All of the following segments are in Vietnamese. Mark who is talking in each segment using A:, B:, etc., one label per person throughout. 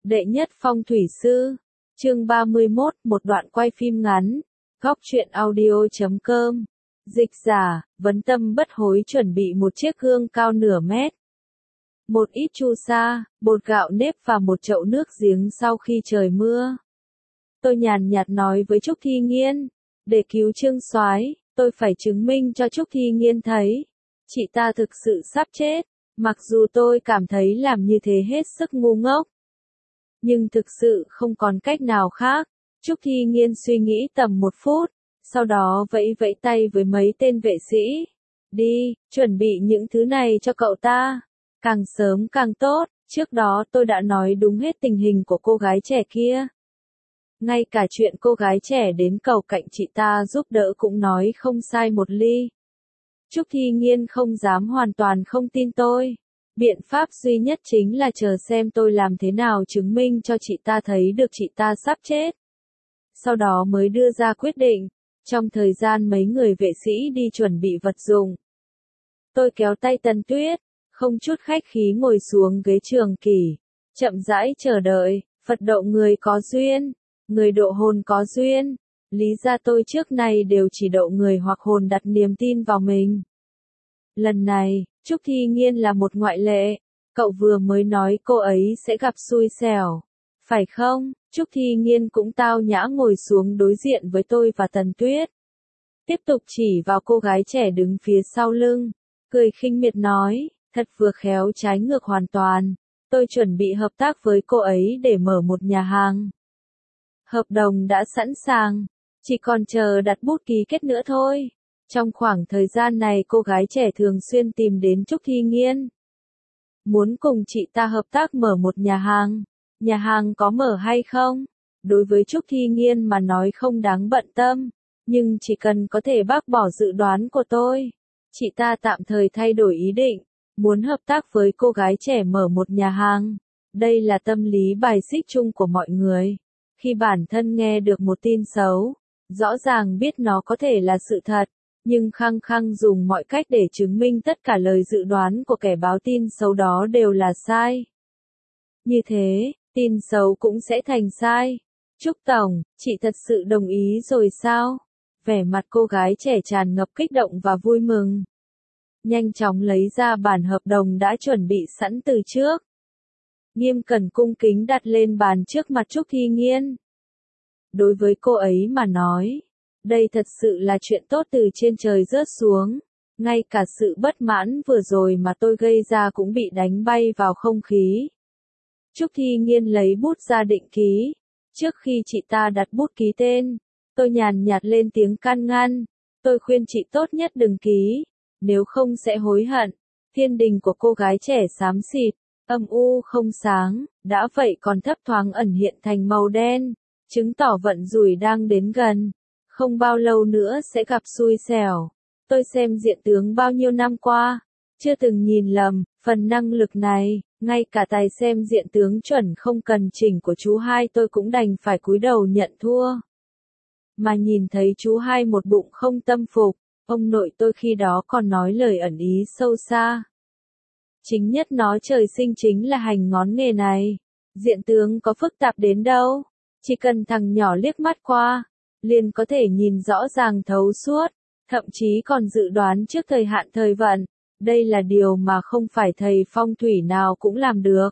A: Đệ nhất phong thủy sư. Chương 31, một đoạn quay phim ngắn. Góc truyện audio.com. Dịch giả, Vấn Tâm bất hối chuẩn bị một chiếc gương cao nửa mét. Một ít chu sa, bột gạo nếp và một chậu nước giếng sau khi trời mưa. Tôi nhàn nhạt nói với Trúc Thi Nghiên. Để cứu Trương Soái, tôi phải chứng minh cho Trúc Thi Nghiên thấy. Chị ta thực sự sắp chết. Mặc dù tôi cảm thấy làm như thế hết sức ngu ngốc. Nhưng thực sự không còn cách nào khác. Trúc Thi Nghiên suy nghĩ tầm 1 phút, sau đó vẫy vẫy tay với mấy tên vệ sĩ. Đi, chuẩn bị những thứ này cho cậu ta. Càng sớm càng tốt, trước đó tôi đã nói đúng hết tình hình của cô gái trẻ kia. Ngay cả chuyện cô gái trẻ đến cầu cạnh chị ta giúp đỡ cũng nói không sai một ly. Trúc Thi Nghiên không dám hoàn toàn không tin tôi. Biện pháp duy nhất chính là chờ xem tôi làm thế nào chứng minh cho chị ta thấy được chị ta sắp chết. Sau đó mới đưa ra quyết định. Trong thời gian mấy người vệ sĩ đi chuẩn bị vật dụng, tôi kéo tay Tần Tuyết, không chút khách khí ngồi xuống ghế trường kỷ, chậm rãi chờ đợi. Phật độ người có duyên, người độ hồn có duyên. Lý ra tôi trước này đều chỉ độ người hoặc hồn đặt niềm tin vào mình. Lần này, Trúc Thi Nghiên là một ngoại lệ. Cậu vừa mới nói cô ấy sẽ gặp xui xẻo, phải không? Trúc Thi Nghiên cũng tao nhã ngồi xuống đối diện với tôi và Tần Tuyết. Tiếp tục chỉ vào cô gái trẻ đứng phía sau lưng, cười khinh miệt nói, thật vừa khéo trái ngược hoàn toàn. Tôi chuẩn bị hợp tác với cô ấy để mở một nhà hàng. Hợp đồng đã sẵn sàng, chỉ còn chờ đặt bút ký kết nữa thôi. Trong khoảng thời gian này cô gái trẻ thường xuyên tìm đến Trúc Thi Nghiên. Muốn cùng chị ta hợp tác mở một nhà hàng. Nhà hàng có mở hay không? Đối với Trúc Thi Nghiên mà nói không đáng bận tâm. Nhưng chỉ cần có thể bác bỏ dự đoán của tôi. Chị ta tạm thời thay đổi ý định. Muốn hợp tác với cô gái trẻ mở một nhà hàng. Đây là tâm lý bài xích chung của mọi người. Khi bản thân nghe được một tin xấu, rõ ràng biết nó có thể là sự thật, nhưng khăng khăng dùng mọi cách để chứng minh tất cả lời dự đoán của kẻ báo tin xấu đó đều là sai. Như thế, tin xấu cũng sẽ thành sai. Trúc Tổng, chị thật sự đồng ý rồi sao? Vẻ mặt cô gái trẻ tràn ngập kích động và vui mừng. Nhanh chóng lấy ra bản hợp đồng đã chuẩn bị sẵn từ trước. Nghiêm cẩn cung kính đặt lên bàn trước mặt Trúc Thi Nghiên. Đối với cô ấy mà nói, đây thật sự là chuyện tốt từ trên trời rớt xuống. Ngay cả sự bất mãn vừa rồi mà tôi gây ra cũng bị đánh bay vào không khí. Trúc Thi Nghiên lấy bút ra định ký. Trước khi chị ta đặt bút ký tên, tôi nhàn nhạt lên tiếng can ngăn. Tôi khuyên chị tốt nhất đừng ký, nếu không sẽ hối hận. Thiên đình của cô gái trẻ xám xịt, âm u không sáng, đã vậy còn thấp thoáng ẩn hiện thành màu đen, chứng tỏ vận rủi đang đến gần. Không bao lâu nữa sẽ gặp xui xẻo. Tôi xem diện tướng bao nhiêu năm qua, chưa từng nhìn lầm, phần năng lực này, ngay cả tài xem diện tướng chuẩn không cần chỉnh của chú hai tôi cũng đành phải cúi đầu nhận thua. Mà nhìn thấy chú hai một bụng không tâm phục, ông nội tôi khi đó còn nói lời ẩn ý sâu xa. Chính nhất nó trời sinh chính là hành ngón nghề này. Diện tướng có phức tạp đến đâu, chỉ cần thằng nhỏ liếc mắt qua, liền có thể nhìn rõ ràng thấu suốt, thậm chí còn dự đoán trước thời hạn thời vận. Đây là điều mà không phải thầy phong thủy nào cũng làm được.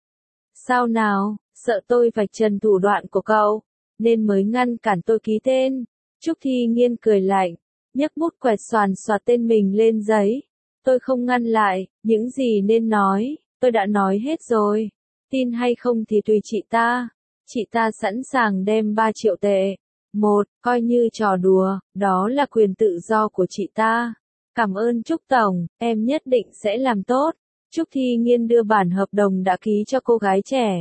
A: Sao nào, sợ tôi vạch trần thủ đoạn của cậu, nên mới ngăn cản tôi ký tên. Trúc Thi Nghiên cười lạnh, nhấc bút quẹt xoàn xoạt tên mình lên giấy. Tôi không ngăn lại, những gì nên nói, tôi đã nói hết rồi. Tin hay không thì tùy chị ta. Chị ta sẵn sàng đem 3 triệu tệ. Coi như trò đùa, đó là quyền tự do của chị ta. Cảm ơn Trúc Tổng, em nhất định sẽ làm tốt. Trúc Thi Nghiên đưa bản hợp đồng đã ký cho cô gái trẻ.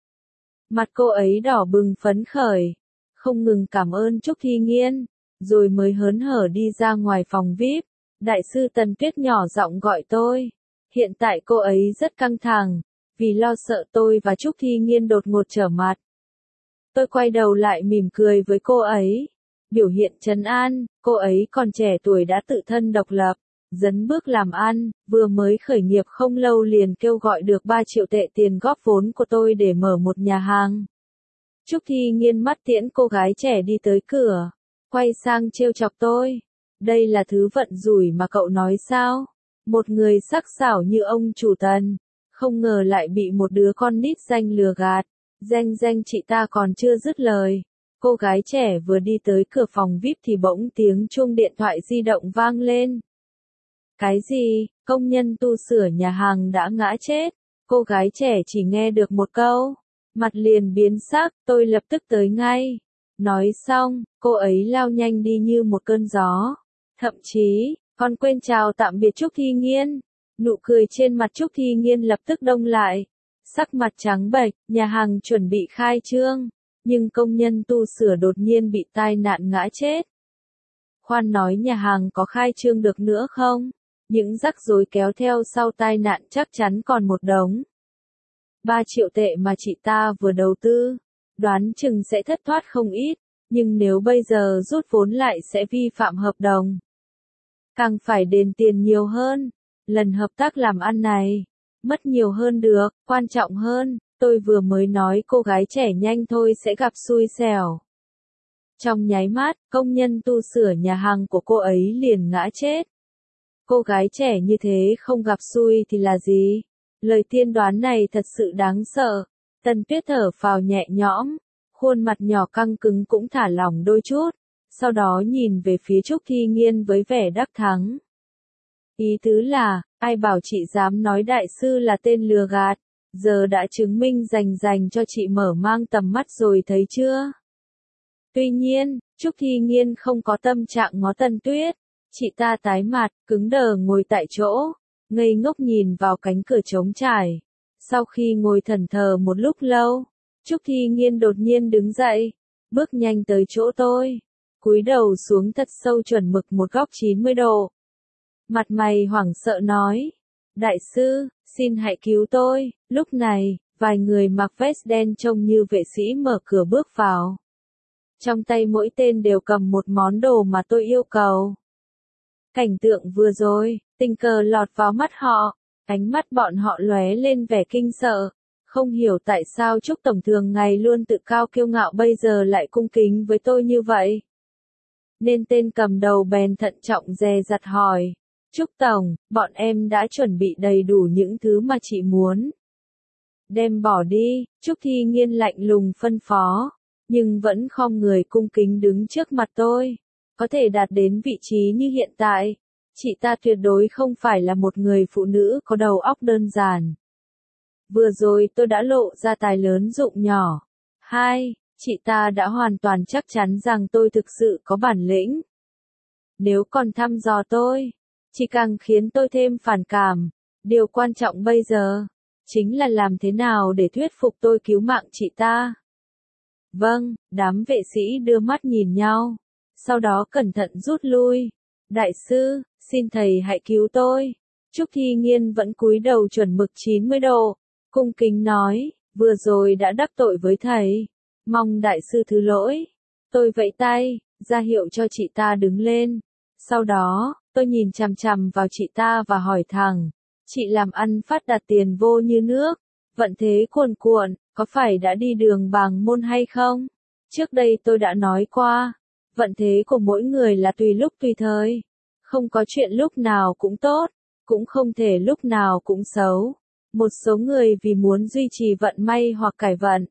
A: Mặt cô ấy đỏ bừng phấn khởi, không ngừng cảm ơn Trúc Thi Nghiên, rồi mới hớn hở đi ra ngoài phòng VIP. Đại sư Tần Tuyết nhỏ giọng gọi tôi. Hiện tại cô ấy rất căng thẳng, vì lo sợ tôi và Trúc Thi Nghiên đột ngột trở mặt. Tôi quay đầu lại mỉm cười với cô ấy. Biểu hiện trấn an, cô ấy còn trẻ tuổi đã tự thân độc lập. dấn bước làm ăn, vừa mới khởi nghiệp không lâu liền kêu gọi được 3 triệu tệ tiền góp vốn của tôi để mở một nhà hàng. Trúc Thi Nghiên mắt tiễn cô gái trẻ đi tới cửa, quay sang trêu chọc tôi. Đây là thứ vận rủi mà cậu nói sao? Một người sắc sảo như ông chủ Tần, không ngờ lại bị một đứa con nít danh lừa gạt. Danh chị ta còn chưa dứt lời. Cô gái trẻ vừa đi tới cửa phòng VIP thì bỗng tiếng chuông điện thoại di động vang lên. Cái gì? Công nhân tu sửa nhà hàng đã ngã chết. Cô gái trẻ chỉ nghe được một câu, mặt liền biến sắc, tôi lập tức tới ngay. Nói xong, cô ấy lao nhanh đi như một cơn gió. Thậm chí, còn quên chào tạm biệt Trúc Thi Nghiên. Nụ cười trên mặt Trúc Thi Nghiên lập tức đông lại. Sắc mặt trắng bệch, nhà hàng chuẩn bị khai trương, nhưng công nhân tu sửa đột nhiên bị tai nạn ngã chết. Khoan nói nhà hàng có khai trương được nữa không? Những rắc rối kéo theo sau tai nạn chắc chắn còn một đống. 3 triệu tệ mà chị ta vừa đầu tư, đoán chừng sẽ thất thoát không ít, nhưng nếu bây giờ rút vốn lại sẽ vi phạm hợp đồng. Càng phải đền tiền nhiều hơn, lần hợp tác làm ăn này, mất nhiều hơn được, quan trọng hơn, tôi vừa mới nói cô gái trẻ nhanh thôi sẽ gặp xui xẻo. Trong nháy mắt, công nhân tu sửa nhà hàng của cô ấy liền ngã chết. Cô gái trẻ như thế không gặp xui thì là gì? Lời tiên đoán này thật sự đáng sợ. Tần Tuyết thở phào nhẹ nhõm, khuôn mặt nhỏ căng cứng cũng thả lỏng đôi chút, sau đó nhìn về phía Trúc Thi Nghiên với vẻ đắc thắng. Ý tứ là, ai bảo chị dám nói đại sư là tên lừa gạt, giờ đã chứng minh rành cho chị mở mang tầm mắt rồi thấy chưa? Tuy nhiên, Trúc Thi Nghiên không có tâm trạng ngó Tần Tuyết, chị ta tái mặt, cứng đờ ngồi tại chỗ, ngây ngốc nhìn vào cánh cửa trống trải. Sau khi ngồi thẫn thờ một lúc lâu, Trúc Thi Nghiên đột nhiên đứng dậy, bước nhanh tới chỗ tôi, cúi đầu xuống thật sâu chuẩn mực một góc 90 độ. Mặt mày hoảng sợ nói, đại sư, xin hãy cứu tôi. Lúc này, vài người mặc vest đen trông như vệ sĩ mở cửa bước vào. Trong tay mỗi tên đều cầm một món đồ mà tôi yêu cầu. Cảnh tượng vừa rồi, tình cờ lọt vào mắt họ, ánh mắt bọn họ lóe lên vẻ kinh sợ, không hiểu tại sao Trúc Tổng thường ngày luôn tự cao kiêu ngạo bây giờ lại cung kính với tôi như vậy. Nên tên cầm đầu bèn thận trọng dè dặt hỏi, Trúc Tổng, bọn em đã chuẩn bị đầy đủ những thứ mà chị muốn. Đem bỏ đi, Trúc Thi Nghiên lạnh lùng phân phó, nhưng vẫn khom người cung kính đứng trước mặt tôi. Có thể đạt đến vị trí như hiện tại, chị ta tuyệt đối không phải là một người phụ nữ có đầu óc đơn giản. Vừa rồi tôi đã lộ ra tài lớn dụng nhỏ. 2. Chị ta đã hoàn toàn chắc chắn rằng tôi thực sự có bản lĩnh. Nếu còn thăm dò tôi, chỉ càng khiến tôi thêm phản cảm. Điều quan trọng bây giờ, chính là làm thế nào để thuyết phục tôi cứu mạng chị ta. Vâng, đám vệ sĩ đưa mắt nhìn nhau, sau đó cẩn thận rút lui. Đại sư, xin thầy hãy cứu tôi. Trúc Thi Nghiên vẫn cúi đầu chuẩn mực 90 độ, cung kính nói, vừa rồi đã đắc tội với thầy, mong đại sư thứ lỗi. Tôi vẫy tay, ra hiệu cho chị ta đứng lên. Sau đó, tôi nhìn chằm chằm vào chị ta và hỏi thẳng, chị làm ăn phát đạt tiền vô như nước, vận thế cuồn cuộn, có phải đã đi đường bàng môn hay không? Trước đây tôi đã nói qua, vận thế của mỗi người là tùy lúc tùy thời, không có chuyện lúc nào cũng tốt, cũng không thể lúc nào cũng xấu. Một số người vì muốn duy trì vận may hoặc cải vận,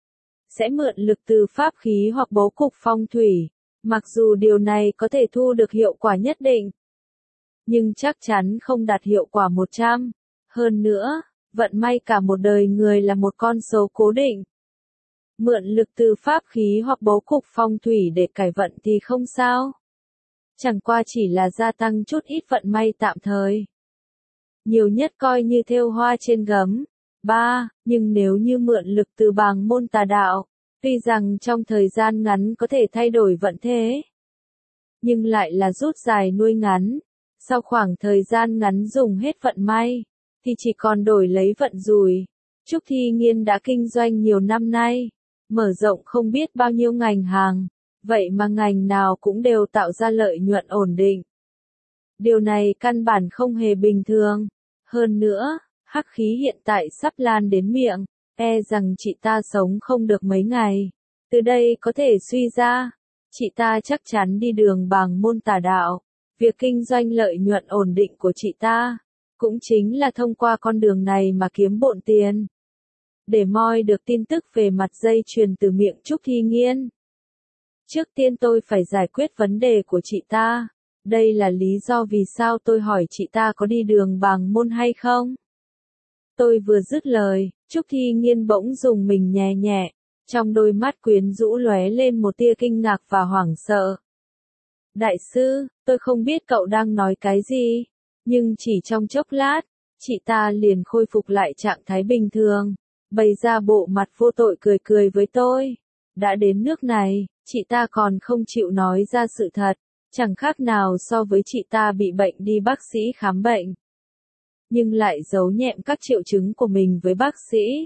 A: sẽ mượn lực từ pháp khí hoặc bố cục phong thủy, mặc dù điều này có thể thu được hiệu quả nhất định, nhưng chắc chắn không đạt hiệu quả 100. Hơn nữa, vận may cả một đời người là một con số cố định. Mượn lực từ pháp khí hoặc bố cục phong thủy để cải vận thì không sao. Chẳng qua chỉ là gia tăng chút ít vận may tạm thời. Nhiều nhất coi như thêu hoa trên gấm. 3. Nhưng nếu như mượn lực từ bàng môn tà đạo, tuy rằng trong thời gian ngắn có thể thay đổi vận thế, nhưng lại là rút dài nuôi ngắn. Sau khoảng thời gian ngắn dùng hết vận may, thì chỉ còn đổi lấy vận rủi. Trúc Thi Nghiên đã kinh doanh nhiều năm nay, mở rộng không biết bao nhiêu ngành hàng, vậy mà ngành nào cũng đều tạo ra lợi nhuận ổn định. Điều này căn bản không hề bình thường. Hơn nữa, hắc khí hiện tại sắp lan đến miệng, e rằng chị ta sống không được mấy ngày. Từ đây có thể suy ra, chị ta chắc chắn đi đường bằng môn tà đạo. Việc kinh doanh lợi nhuận ổn định của chị ta, cũng chính là thông qua con đường này mà kiếm bộn tiền. Để moi được tin tức về mặt dây chuyền từ miệng Trúc Thi Nghiên. Trước tiên tôi phải giải quyết vấn đề của chị ta. Đây là lý do vì sao tôi hỏi chị ta có đi đường bằng môn hay không. Tôi vừa dứt lời, Trúc Thi Nghiên bỗng dùng mình nhẹ nhẹ, trong đôi mắt quyến rũ lóe lên một tia kinh ngạc và hoảng sợ. Đại sư, tôi không biết cậu đang nói cái gì, nhưng chỉ trong chốc lát, chị ta liền khôi phục lại trạng thái bình thường, bày ra bộ mặt vô tội cười cười với tôi. Đã đến nước này, chị ta còn không chịu nói ra sự thật, chẳng khác nào so với chị ta bị bệnh đi bác sĩ khám bệnh, nhưng lại giấu nhẹm các triệu chứng của mình với bác sĩ.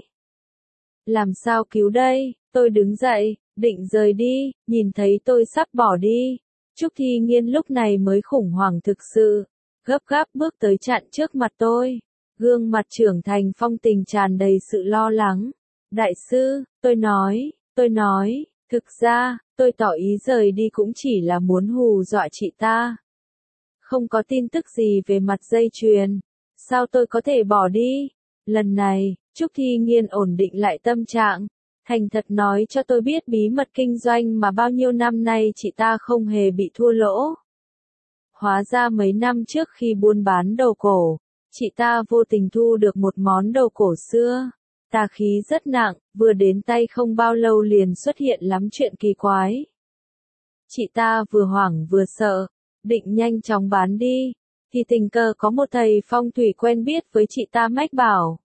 A: Làm sao cứu đây? Tôi đứng dậy, định rời đi, nhìn thấy tôi sắp bỏ đi. Trúc Thi Nghiên lúc này mới khủng hoảng thực sự, gấp gáp bước tới chặn trước mặt tôi. Gương mặt trưởng thành phong tình tràn đầy sự lo lắng. Đại sư, tôi nói, thực ra, tôi tỏ ý rời đi cũng chỉ là muốn hù dọa chị ta. Không có tin tức gì về mặt dây chuyền. Sao tôi có thể bỏ đi? Lần này, Trúc Thi Nghiên ổn định lại tâm trạng, thành thật nói cho tôi biết bí mật kinh doanh mà bao nhiêu năm nay chị ta không hề bị thua lỗ. Hóa ra mấy năm trước khi buôn bán đồ cổ, chị ta vô tình thu được một món đồ cổ xưa. Tà khí rất nặng, vừa đến tay không bao lâu liền xuất hiện lắm chuyện kỳ quái. Chị ta vừa hoảng vừa sợ, định nhanh chóng bán đi, thì tình cờ có một thầy phong thủy quen biết với chị ta mách bảo.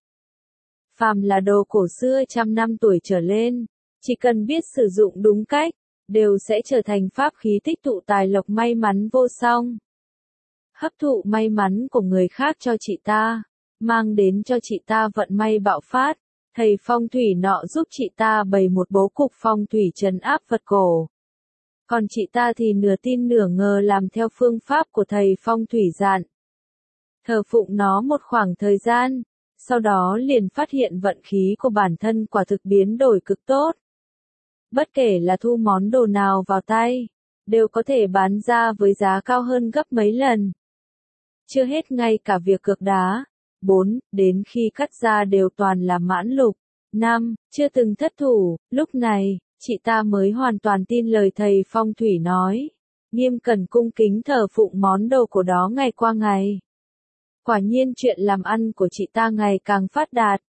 A: Phàm là đồ cổ xưa trăm năm tuổi trở lên, chỉ cần biết sử dụng đúng cách, đều sẽ trở thành pháp khí tích tụ tài lộc may mắn vô song. Hấp thụ may mắn của người khác cho chị ta, mang đến cho chị ta vận may bạo phát. Thầy phong thủy nọ giúp chị ta bày một bố cục phong thủy trấn áp vật cổ. Còn chị ta thì nửa tin nửa ngờ làm theo phương pháp của thầy phong thủy dặn. Thờ phụng nó một khoảng thời gian, sau đó liền phát hiện vận khí của bản thân quả thực biến đổi cực tốt. Bất kể là thu món đồ nào vào tay, đều có thể bán ra với giá cao hơn gấp mấy lần. Chưa hết ngay cả việc cược đá. 4. Đến khi cắt ra đều toàn là mãn lục. 5. Chưa từng thất thủ. Lúc này, chị ta mới hoàn toàn tin lời thầy phong thủy nói. Nghiêm cẩn cung kính thờ phụng món đồ của đó ngày qua ngày. Quả nhiên chuyện làm ăn của chị ta ngày càng phát đạt.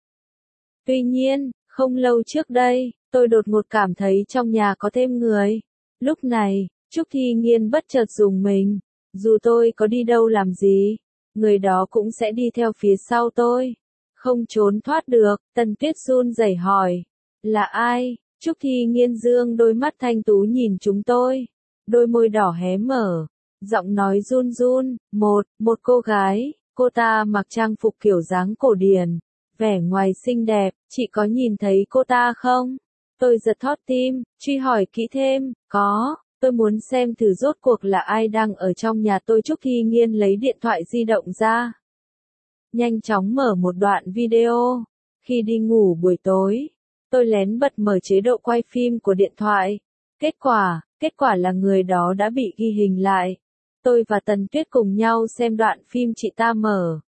A: Tuy nhiên, không lâu trước đây, tôi đột ngột cảm thấy trong nhà có thêm người. Lúc này, Trúc Thi Nghiên bất chợt dùng mình. Dù tôi có đi đâu làm gì, người đó cũng sẽ đi theo phía sau tôi. Không trốn thoát được, Tần Tuyết run rẩy hỏi. Là ai? Trúc Thi Nghiên dương đôi mắt thanh tú nhìn chúng tôi. Đôi môi đỏ hé mở. Giọng nói run run. Một cô gái. Cô ta mặc trang phục kiểu dáng cổ điển. Vẻ ngoài xinh đẹp. Chị có nhìn thấy cô ta không? Tôi giật thót tim, truy hỏi kỹ thêm. Có. Tôi muốn xem thử rốt cuộc là ai đang ở trong nhà tôi. Trúc Thi Nghiên lấy điện thoại di động ra. Nhanh chóng mở một đoạn video. Khi đi ngủ buổi tối, tôi lén bật mở chế độ quay phim của điện thoại. Kết quả là người đó đã bị ghi hình lại. Tôi và Tần Tuyết cùng nhau xem đoạn phim chị ta mở.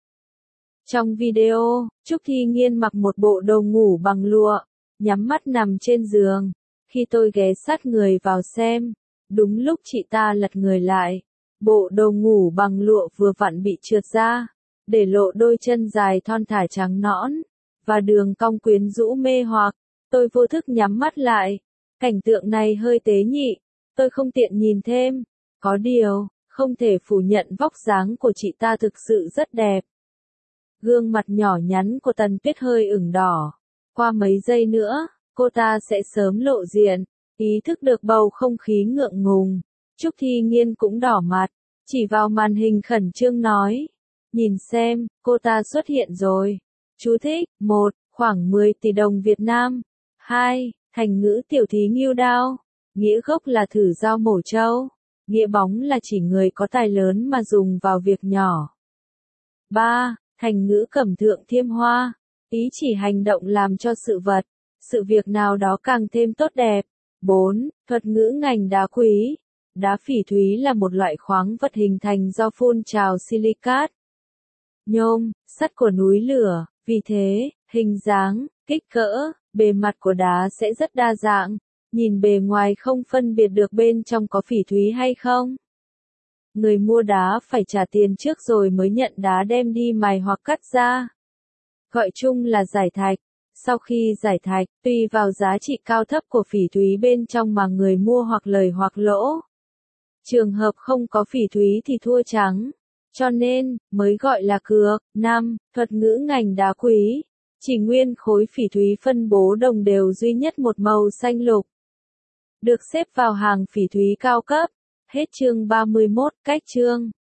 A: Trong video, Trúc Thi Nghiên mặc một bộ đồ ngủ bằng lụa, nhắm mắt nằm trên giường. Khi tôi ghé sát người vào xem, đúng lúc chị ta lật người lại, bộ đồ ngủ bằng lụa vừa vặn bị trượt ra, để lộ đôi chân dài thon thả trắng nõn, và đường cong quyến rũ mê hoặc. Tôi vô thức nhắm mắt lại. Cảnh tượng này hơi tế nhị, tôi không tiện nhìn thêm. Có điều, không thể phủ nhận vóc dáng của chị ta thực sự rất đẹp. Gương mặt nhỏ nhắn của Tần Tuyết hơi ửng đỏ. Qua mấy giây nữa, cô ta sẽ sớm lộ diện. Ý thức được bầu không khí ngượng ngùng, Trúc Thi Nghiên cũng đỏ mặt, chỉ vào màn hình khẩn trương nói. Nhìn xem, cô ta xuất hiện rồi. Chú thích: 1. Khoảng 10 tỷ đồng Việt Nam. 2. Thành ngữ tiểu thí ngưu đao. Nghĩa gốc là thử dao mổ trâu. Nghĩa bóng là chỉ người có tài lớn mà dùng vào việc nhỏ. 3. Thành ngữ cẩm thượng thiêm hoa. Ý chỉ hành động làm cho sự vật, sự việc nào đó càng thêm tốt đẹp. 4. Thuật ngữ ngành đá quý. Đá phỉ thúy là một loại khoáng vật hình thành do phun trào silicat, nhôm, sắt của núi lửa, vì thế, hình dáng, kích cỡ, bề mặt của đá sẽ rất đa dạng, nhìn bề ngoài không phân biệt được bên trong có phỉ thúy hay không. Người mua đá phải trả tiền trước rồi mới nhận đá đem đi mài hoặc cắt ra. Gọi chung là giải thạch. Sau khi giải thạch, tùy vào giá trị cao thấp của phỉ thúy bên trong mà người mua hoặc lời hoặc lỗ. Trường hợp không có phỉ thúy thì thua trắng. Cho nên, mới gọi là cược. 5. Thuật ngữ ngành đá quý. Chỉ nguyên khối phỉ thúy phân bố đồng đều duy nhất một màu xanh lục. Được xếp vào hàng phỉ thúy cao cấp. Hết chương 31, cách chương.